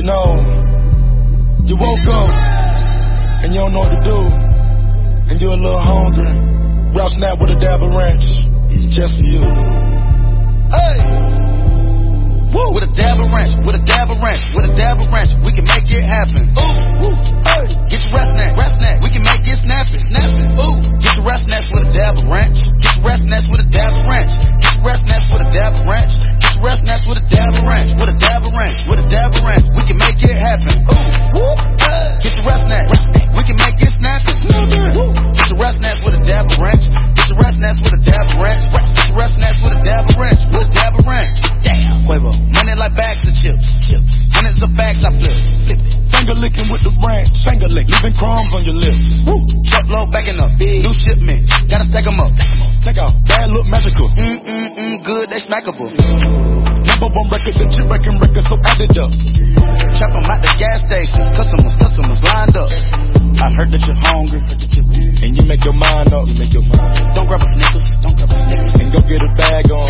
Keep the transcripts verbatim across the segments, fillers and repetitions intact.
know, you woke up and you don't know what to do, and you're a little hungry. Ralph Snap with a dab of ranch, just for you. Hey! Woo. With a dab of ranch, with a dab of ranch, with a dab of ranch, we can make it happen. Ooh, woo, hey. Get your rest snack, rest snack, we can make it snapping, snapping. Ooh, get your rest snacks with a dab of ranch. Get your rest snacks with a dab of ranch. Get your rest snacks with a dab of ranch. Get your rest snacks with a dab of ranch, with a dab of ranch, with a dab of ranch, we can make it happen. Ooh, woo, hey. Get your rest snack, rest snack, we can make it snapping, snapping. Ooh, get your rest snacks with a dab of ranch. Get your rest snacks with a dab of ranch. Get your rest snacks with a dab of ranch, with a dab of ranch. Damn, Quavo, money like bags of chips, chips. Hundreds of bags I flip, flip it. Finger licking with the ranch, finger lick, leaving crumbs on your lips. Woo. Truckload backing up, big. New shipment, gotta stack 'em up. Take out, bad look magical. Mm mm mm, good, they snackable. Number one record, the chip wrecking record, so add it up. Trap 'em at the gas stations, customers, customers lined up. I heard that you're hungry, and you make your mind up. You make your mind up. Don't grab a Snickers, don't grab a Snickers, and go get a bag on.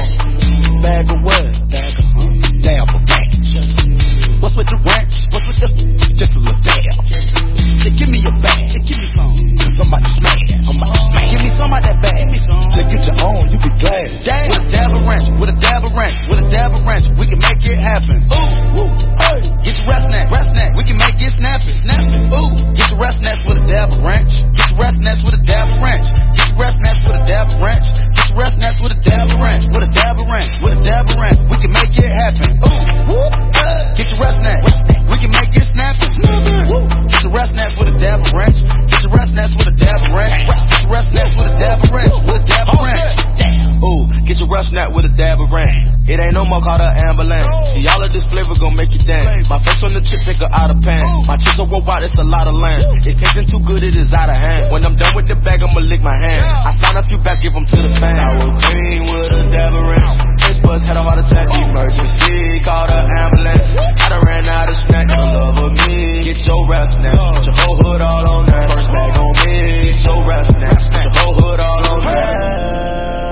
Bag of what? Bag of huh? Dab of ranch. What's with the ranch? What's with the? Just a little dab. Say, give me your bag. Say, give me some. Cause I'm about to smash. I'm about to smash. Give me some of that bag. Give me some. Say, get your own, you be glad. Damn. With a dab of ranch, with a dab of ranch, with a dab of ranch, we can make it happen. Ooh, woo, hey. Get your rest snack, rest snack, we can make it snapping, snapping. Ooh, get your rest snacks with a dab of ranch. Get your rest snacks with a dab of ranch. Get your rest snacks with a dab of ranch. Get your rest snacks with a dab of ranch, with a dab of ranch, with a dab of ranch, we can make it happen. Ooh, woo, hey. Get your rest snack, we can make it snapping, snapping. Woo, get your rest snacks with a dab of ranch. Get your rest snacks with a dab of ranch. Get your rest snacks with a dab of ranch, with a dab of ranch. Ooh, get your rough snap with a dab of ranch. It ain't no more called an ambulance. See, all of this flavor gon' make you dance. My face on the chip, take her out of pan. My chips are roll out, it's a lot of land. It's tasting too good, it is out of hand. When I'm done with the bag, I'ma lick my hand. I sign a few back, give them to the fan. Sour cream with a dab of ranch. Taste buds had a heart attack, emergency, called an ambulance. I done ran out of snacks, for love of me. Get your rap snacks, put your whole hood all on that. First bag on me, get your rap snacks, put your whole hood all on that.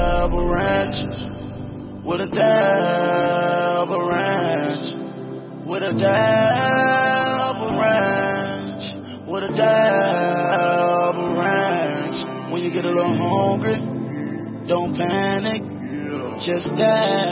With a dab of ranch, with a dab of ranch, with a dab of ranch. When you get a little hungry, don't panic, just dab.